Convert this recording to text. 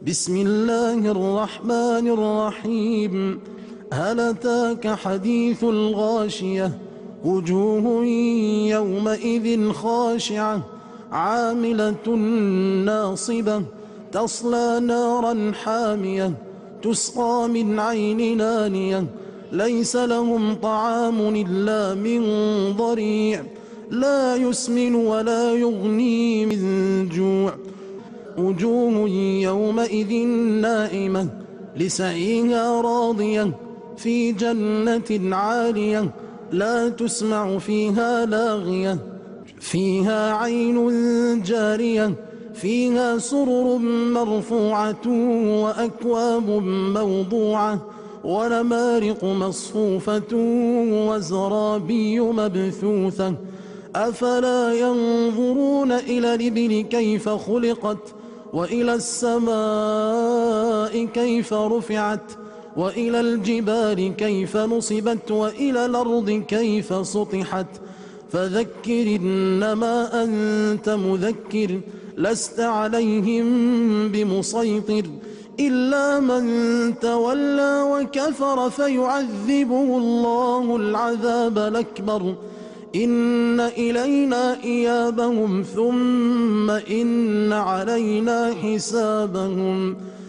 بسم الله الرحمن الرحيم. هل أتاك حديث الغاشية؟ وجوه يومئذ خاشعة عاملة ناصبة تصلى نارا حامية تسقى من عين آنية ليس لهم طعام إلا من ضريع لا يسمن ولا يغني من جوع. وجوه يومئذ نائمة لسعيها راضية في جنة عالية لا تسمع فيها لاغية فيها عين جارية فيها سرر مرفوعة وأكواب موضوعة ونمارق مصفوفة وزرابي مبثوثة. أفلا ينظرون إلى الإبل كيف خلقت وإلى السماء كيف رفعت وإلى الجبال كيف نصبت وإلى الأرض كيف سطحت. فذكر إنما أنت مذكر لست عليهم بمسيطر إلا من تولى وكفر فيعذبه الله العذاب الأكبر. إن إلينا إيابهم ثم إن علينا حسابهم.